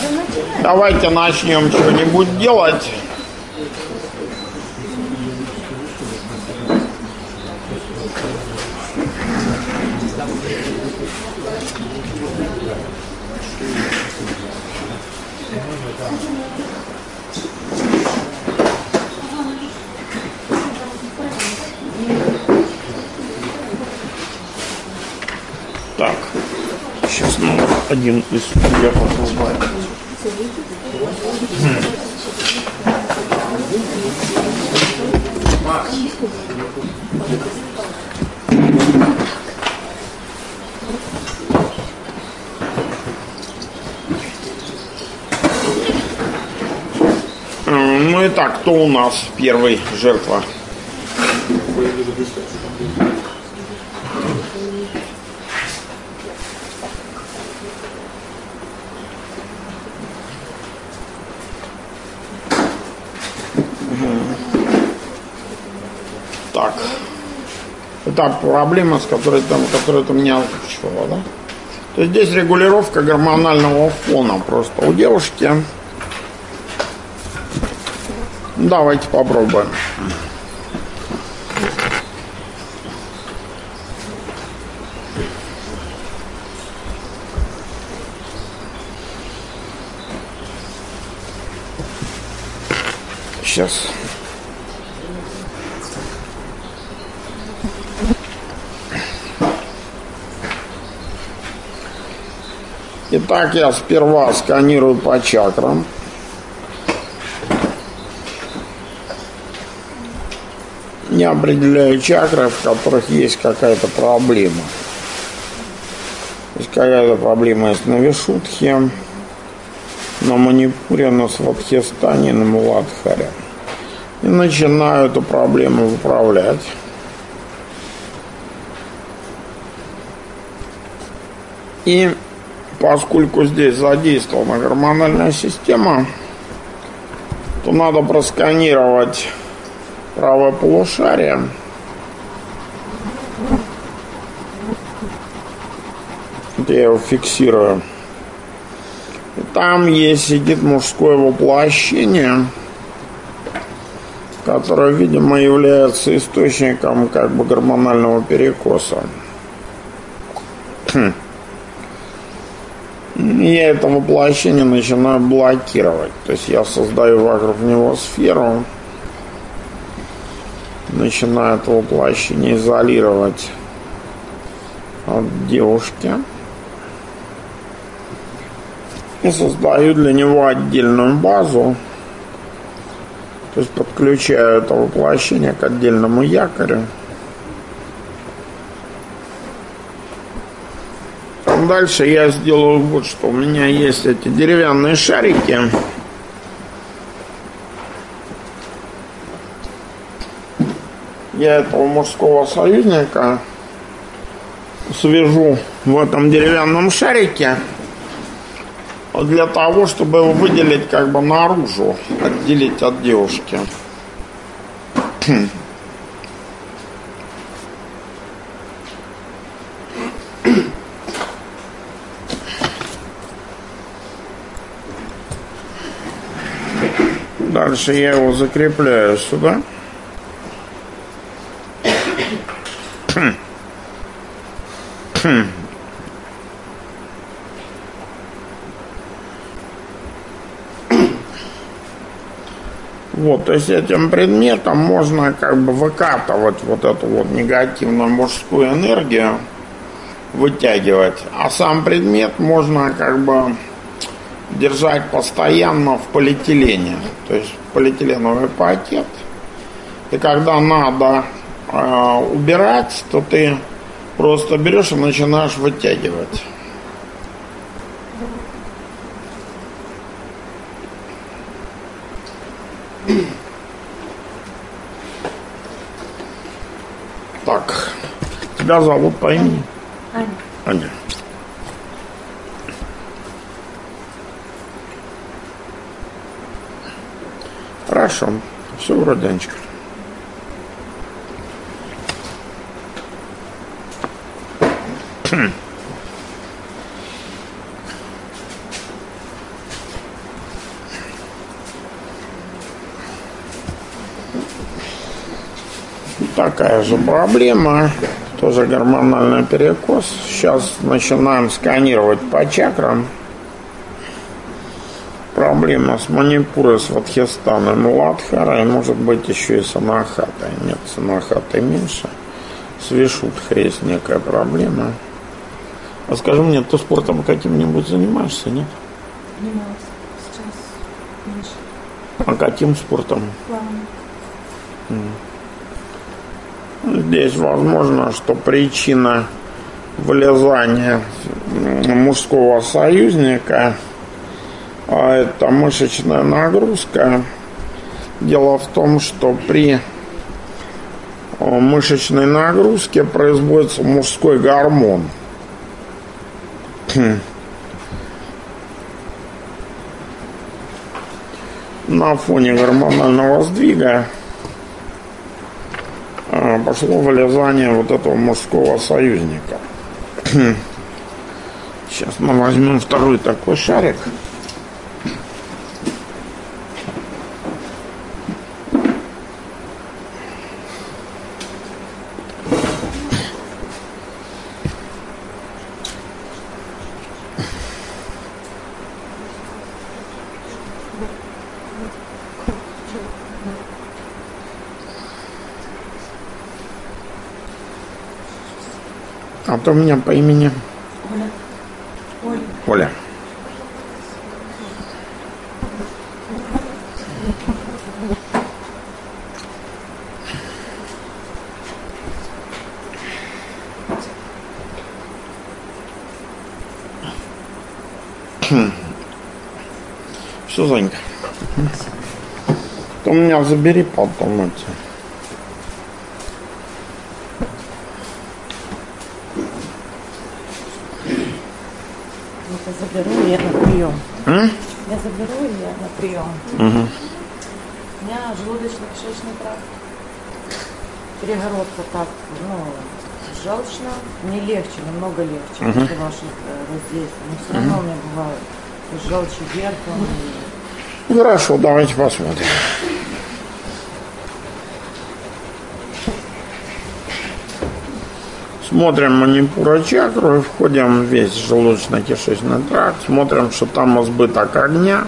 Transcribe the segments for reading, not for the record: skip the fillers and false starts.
Давайте начнем что-нибудь делать. Так, сейчас надо один из стульев отрубать. Ну и так, кто у нас первый жертва? Так, это проблема, с которой ты меня озвучивала, да? То есть здесь регулировка гормонального фона просто у девушки. Давайте попробуем. Сейчас. Итак, я сперва сканирую по чакрам. Не определяю чакры, в которых есть какая-то проблема. То есть какая-то проблема есть на Вишудхе, на Манипуре, на Сватхистане, на Муладхаре. И начинаю эту проблему выправлять. И поскольку здесь задействована гормональная система, то надо просканировать правое полушарие. Вот я его фиксирую. И там сидит мужское воплощение, которое, видимо, является источником как бы гормонального перекоса. Я это воплощение начинаю блокировать. То есть я создаю вокруг него сферу, начинаю это воплощение изолировать от девушки и создаю для него отдельную базу. То есть подключаю это воплощение к отдельному якорю. Дальше я сделаю вот что. У меня есть эти деревянные шарики. Я этого мужского союзника свяжу в этом деревянном шарике для того, чтобы его выделить как бы наружу, отделить от девушки. Дальше я его закрепляю сюда. Вот, то есть этим предметом можно как бы выкатывать вот эту вот негативную мужскую энергию, вытягивать, а сам предмет можно как бы держать постоянно в полиэтилене, то есть полиэтиленовый пакет. И когда надо убирать, то ты просто берешь и начинаешь вытягивать. Так, тебя зовут по имени? Аня. Аня. Хорошо, все вроде, Анечка. Такая же проблема, тоже гормональный перекос. Сейчас начинаем сканировать по чакрам. Проблема с Манипурой, с Вадхистаном, Муладхарой, может быть еще и с Анахатой. Нет, с Анахатой меньше. С Вишудхой есть некая проблема. А скажи мне, ты спортом каким-нибудь занимаешься, нет? Занималась. Сейчас меньше. А каким спортом? Плавание. Здесь возможно, что причина вылезания мужского союзника — это мышечная нагрузка. Дело в том, что при мышечной нагрузке производится мужской гормон. На фоне гормонального сдвига пошло вылезание вот этого мужского союзника. Сейчас мы возьмем второй такой шарик. А то у меня по имени Оля. Все, Занька. То меня забери потом эти. Заберу, и я на прием. Я заберу, и я на прием. У меня желудочно-кишечный тракт. Перегородка так, желчно. Мне легче, намного легче после ваших воздействий. Но все равно у меня бывает желчь вверху. Хорошо, давайте посмотрим. Смотрим Манипура чакру и входим в весь желудочно-кишечный тракт. Смотрим, что там избыток огня.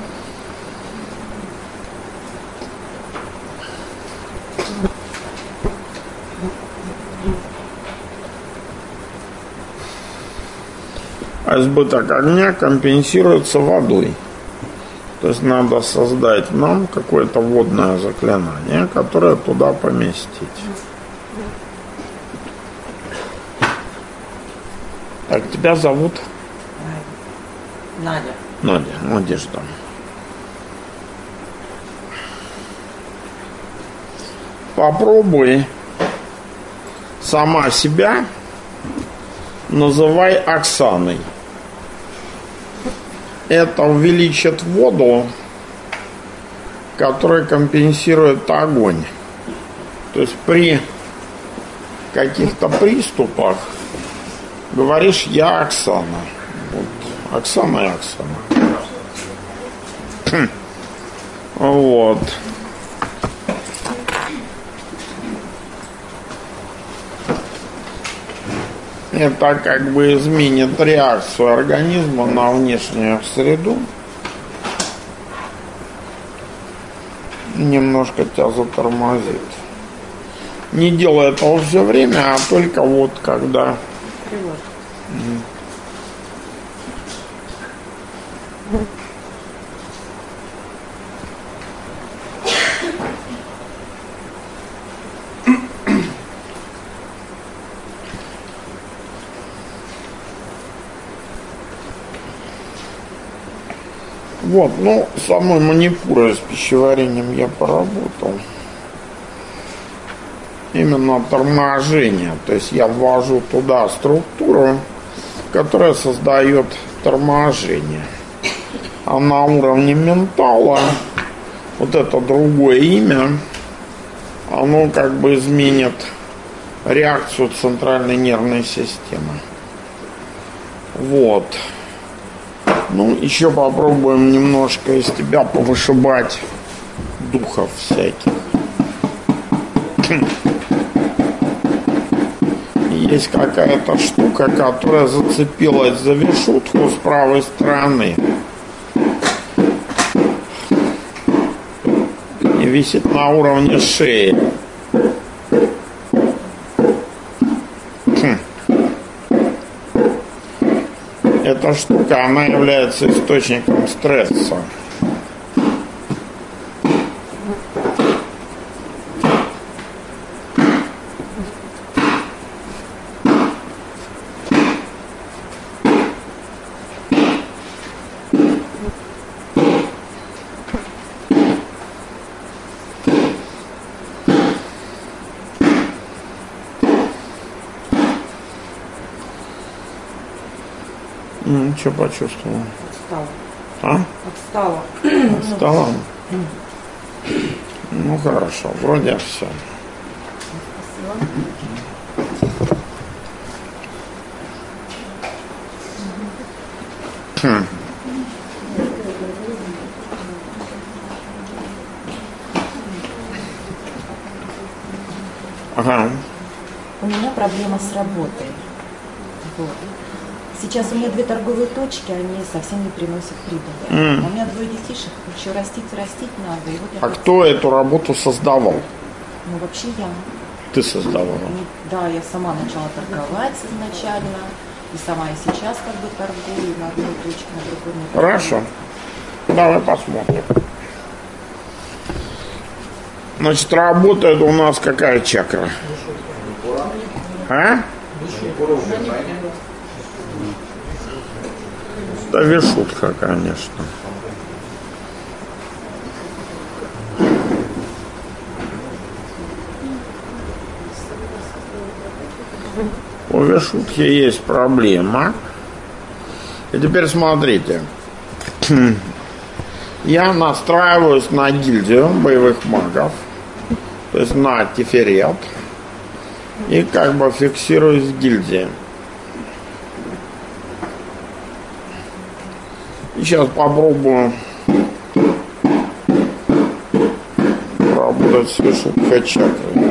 А избыток огня компенсируется водой. То есть надо создать нам какое-то водное заклинание, которое туда поместить. Так, тебя зовут? Надя. Надя, Надежда. Попробуй сама себя называй Оксаной. Это увеличит воду, которая компенсирует огонь. То есть при каких-то приступах говоришь «я Оксана». Вот. Оксана и Оксана. Вот. Это как бы изменит реакцию организма на внешнюю среду. Немножко тебя затормозит. Не делай этого все время, а только вот когда... Вот, с самой Манипурой, с пищеварением я поработал. Именно торможение. То есть я ввожу туда структуру, которая создает торможение. А на уровне ментала вот это другое имя, оно как бы изменит реакцию центральной нервной системы. Вот. Еще попробуем немножко из тебя повышибать духов всяких. есть какая-то штука, которая зацепилась за вишутку с правой стороны и висит на уровне шеи. Эта штука, она является источником стресса. Что почувствовал? Отстала. А? Отстала. Отстала? Ну хорошо, вроде все. Ага. У меня проблема с работой. Вот. Сейчас у меня 2 торговые точки, они совсем не приносят прибыли. А у меня 2 детишек, еще растить надо. И вот А кто эту работу создавал? Ну, вообще я. Ты создавала? Да, я сама начала торговать изначально. И сама и сейчас как бы торгую на одной точке, на другой. Хорошо. Давай посмотрим. Значит, работает у нас какая чакра? А? Да вишутка, конечно. У вишутки есть проблема. И теперь смотрите. Я настраиваюсь на гильдию боевых магов. То есть на Тиферет. И как бы фиксируюсь в гильдии. И сейчас попробую работать с вишуткой чакры.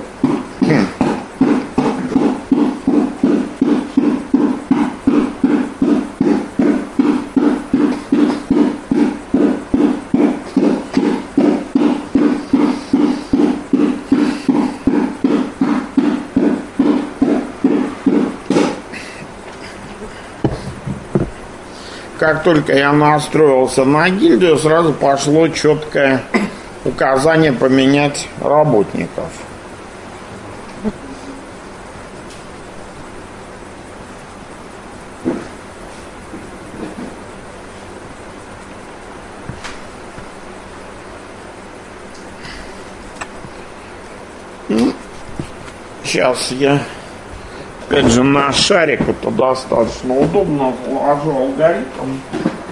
Как только я настроился на гильдию, сразу пошло четкое указание поменять работников. Сейчас я опять же на шарик это достаточно удобно вложу алгоритм.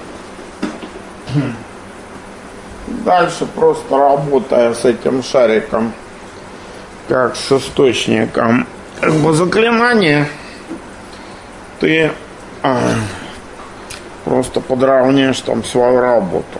Дальше просто работая с этим шариком как с источником как бы заклинания, ты просто подравняешь там свою работу.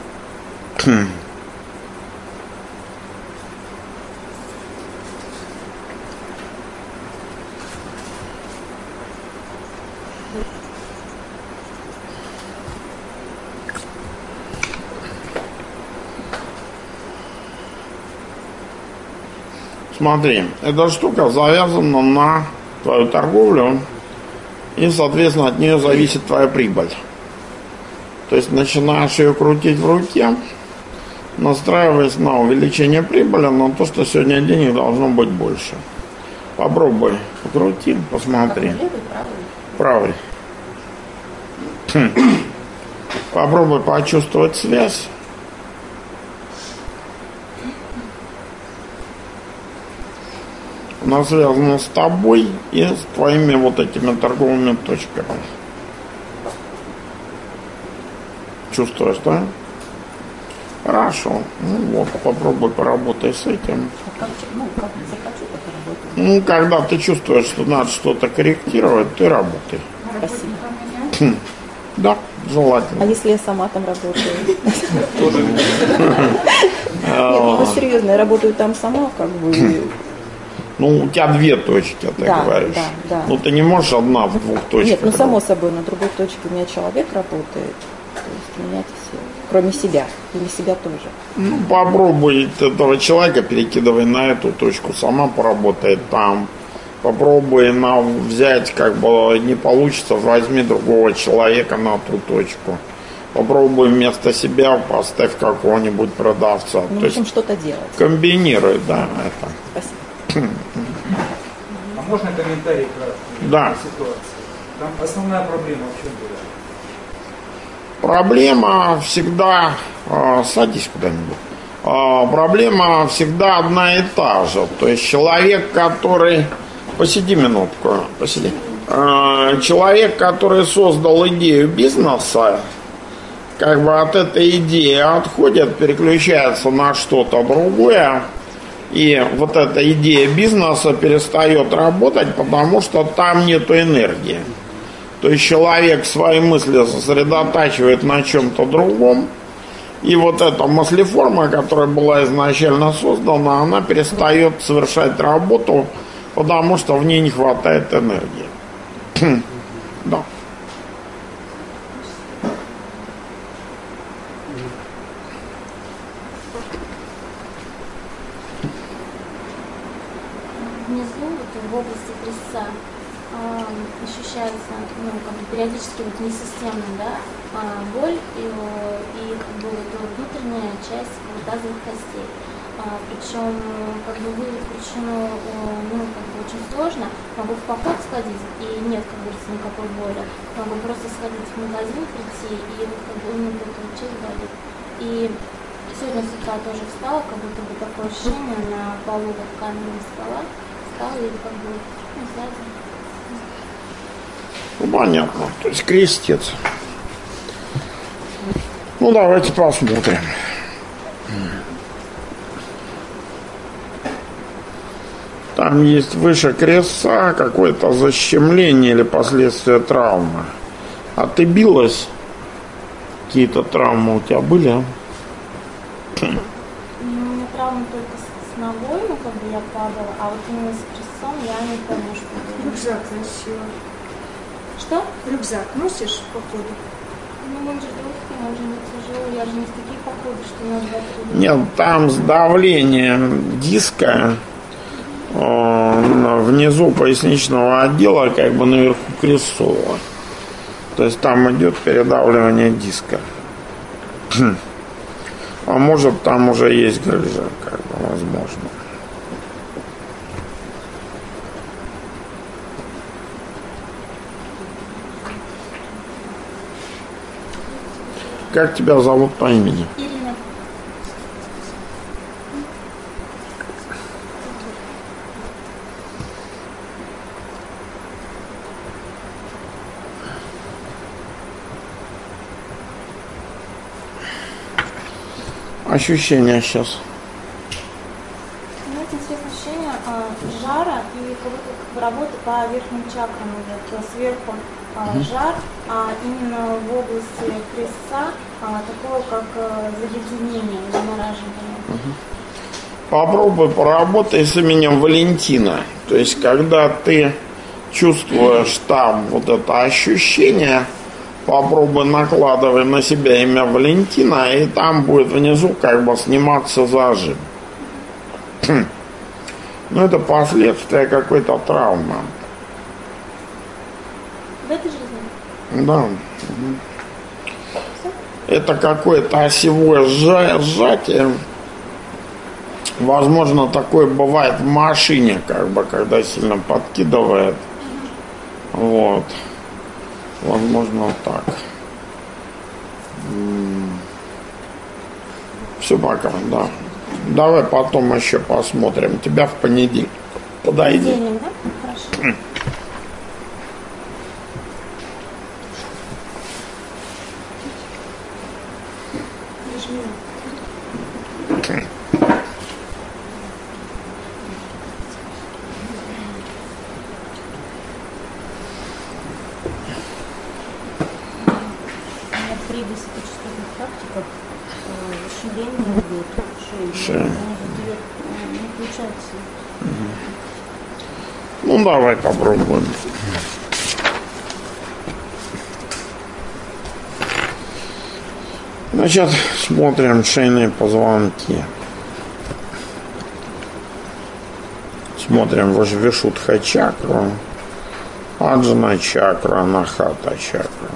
Смотри, эта штука завязана на твою торговлю, и, соответственно, от нее зависит твоя прибыль. То есть начинаешь ее крутить в руке, настраиваясь на увеличение прибыли, на то, что сегодня денег должно быть больше. Попробуй покрути, посмотри. Правый. Попробуй почувствовать связь. Она связана с тобой и с твоими вот этими торговыми точками. Чувствуешь, да? Хорошо. Ну вот, попробуй поработай с этим. Ну, когда ты чувствуешь, что надо что-то корректировать, ты работай. Спасибо. Да, желательно. А если я сама там работаю? Нет, ну серьезно, я работаю там сама, как бы. Нет. у тебя две точки, ты говоришь. Да. Ну, ты не можешь одна в двух точках. Нет, само собой, на другой точке у меня человек работает. То есть менять все. Кроме себя. И на себя тоже. Попробуй этого человека перекидывай на эту точку, сама поработает там. Попробуй взять, не получится, возьми другого человека на ту точку. Попробуй вместо себя поставь какого-нибудь продавца. В общем, что-то делать. Комбинируй, да, это. Спасибо. А можно комментарий Да. ситуации? Там основная проблема в чем была? Проблема всегда... садись куда-нибудь. Проблема всегда одна и та же. То есть человек, который... Посиди минутку, посиди. Человек, который создал идею бизнеса, от этой идеи отходит, переключается на что-то другое, и вот эта идея бизнеса перестает работать, потому что там нету энергии. То есть человек свои мысли сосредотачивает на чем-то другом, и вот эта мыслеформа, которая была изначально создана, она перестает совершать работу, потому что в ней не хватает энергии. Да. Внизу, в области крестца, ощущается, периодически несистемно, боль и это внутренняя часть тазовых костей. Причем выявить причину очень сложно. Могу в поход сходить и нет, никакой боли. Могу просто сходить в магазин, прийти и у меня эта часть болит. И сегодня с утра тоже встала, такое ощущение на полу каменного стола. Встала и сзади. Понятно. То есть крестец. Давайте посмотрим. Там есть выше крестца какое-то защемление или последствия травмы. А ты билась? Какие-то травмы у тебя были? У меня травма только с ногой, я падала, а именно с крестцом я не помню, что было. Рюкзак носила. Что? Рюкзак носишь по ходу? Он же легкий, он же не тяжелый, я же не с таких походов, что надо 2-3 Нет, там с давлением диска внизу поясничного отдела, наверху крестцового. То есть там идет передавливание диска. А может там уже есть грыжа, возможно. Как тебя зовут по имени? Ирина. Ощущения сейчас? Знаете, интересное ощущение жара и работы по верхним чакрам идет. Сверху жар, а именно в области крестца такое, как заледенение, замораживание. Попробуй поработай с именем Валентина. То есть, когда ты чувствуешь там вот это ощущение, попробуй накладывай на себя имя Валентина, и там будет внизу сниматься зажим. Это последствия какой-то травмы. В этой жизни? Да. Это какое-то осевое сжатие. Возможно, такое бывает в машине, когда сильно подкидывает. Вот. Возможно, так. Все пока, да. Давай потом еще посмотрим. Тебя в понедельник. Подойди. Понедельник, да? Хорошо. При 10-часовых практиках шевеление идет, шея. Не получается. Ну, давай попробуем. Значит, смотрим шейные позвонки. Смотрим Вишудха чакру, Аджна чакра, Анахата чакра.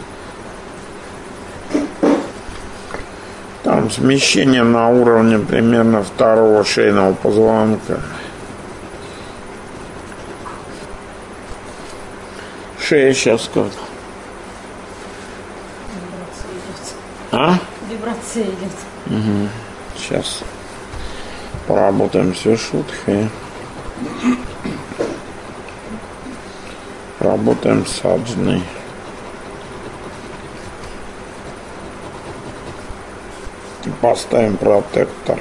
Там смещение на уровне примерно второго шейного позвонка. Шея сейчас как? Вибрация идет. Угу. Сейчас поработаем с Вишудхой. Работаем с Аджной. Поставим протектор.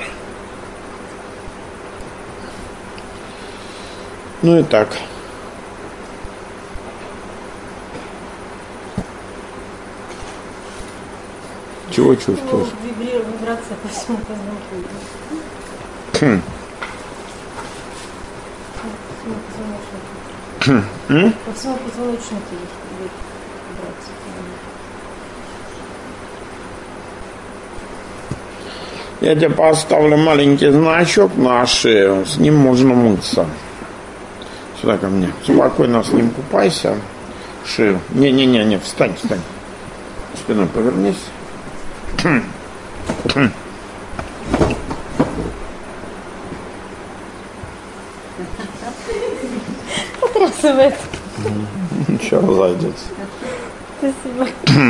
Ну и так. Чего чувствуешь? Вибрация по всему позвонку. По всему позвоночнику идет вибрация. Я тебе поставлю маленький значок на шею. С ним можно мыться. Сюда ко мне. Спокойно с ним купайся. Шею. Не, встань. Спиной повернись. Потрясывает. Ничего, разойдется. Спасибо.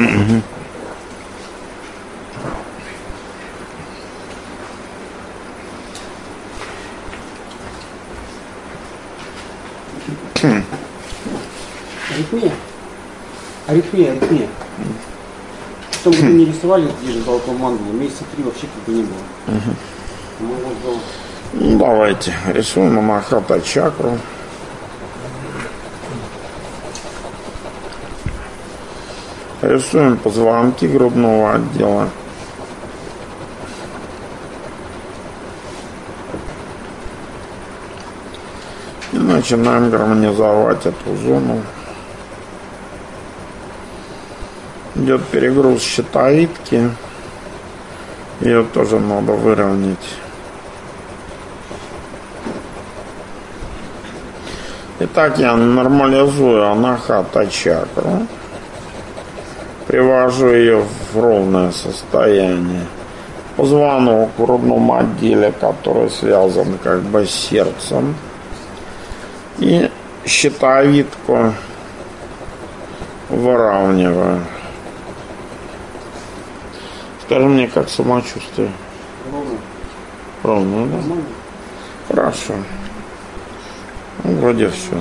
Аритмия. В том году не рисовали здесь же золотого мандалу, месяца 3 вообще как бы не было. Ну, давайте рисуем Анахата чакру. Рисуем позвонки грудного отдела. И начинаем гармонизовать эту зону. Идет перегруз щитовидки. Ее тоже надо выровнять. Итак, я нормализую Анахата чакру. Привожу ее в ровное состояние. Позвонок в грудном отделе, который связан как бы с сердцем. И щитовидку выравниваю. Скажи мне, как самочувствие? Ровно, да? Хорошо. Ну, вроде все.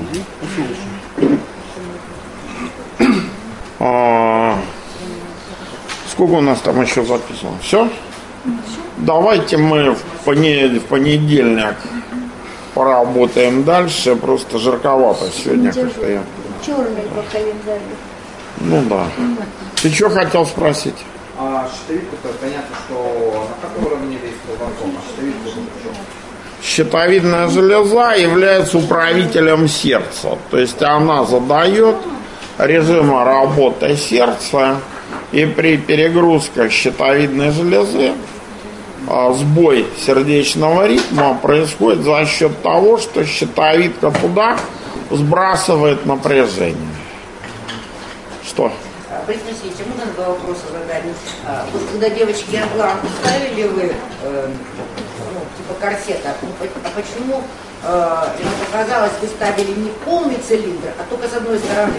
Сколько у нас там еще записано? Все? Давайте мы в понедельник поработаем дальше. Просто жарковато сегодня как-то я. Черный по календарю. Ну да. Ты что хотел спросить? Щитовидка-то понятно, что на каком уровне действует вакуум, а щитовидка это что? Щитовидная железа является управителем сердца. То есть она задает режим работы сердца. И при перегрузках щитовидной железы сбой сердечного ритма происходит за счет того, что щитовидка туда сбрасывает напряжение. Что? Произносите, можно два вопроса задать? Вот когда девочки имплант ставили вы, типа корсета, а почему ему показалось, вы ставили не полный цилиндр, а только с одной стороны?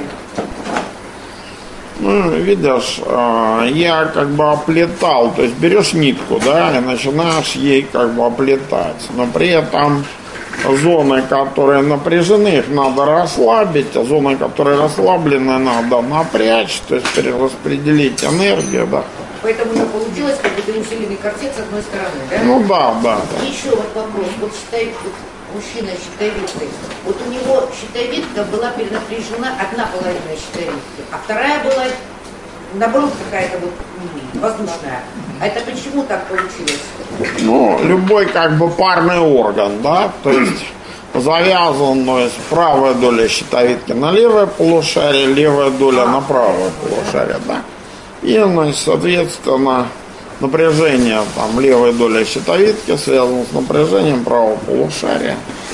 Ну, видишь, я как бы оплетал, то есть берешь нитку, да, и начинаешь ей как бы оплетать, но при этом зоны, которые напряжены, их надо расслабить, а зоны, которые расслаблены, надо напрячь, то есть перераспределить энергию, да. Поэтому у получилось как бы усиленный корсет с одной стороны, да? Ну да. И еще вот вопрос, вот мужчина с щитовидкой, вот у него щитовидка была перенапряжена, одна половина щитовидки, а вторая была, наоборот, какая-то вот воздушная. А это почему так получилось? Ну, любой как бы парный орган, да, то есть завязан, то есть правая доля щитовидки на левое полушарие, левая доля на правое полушарие, да. И, значит, соответственно, напряжение там левой доли щитовидки связано с напряжением правого полушария.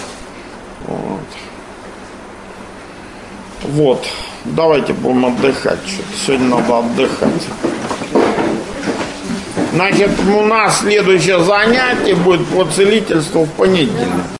Вот. Давайте будем отдыхать. Что-то сегодня надо отдыхать. Значит, у нас следующее занятие будет по целительству в понедельник.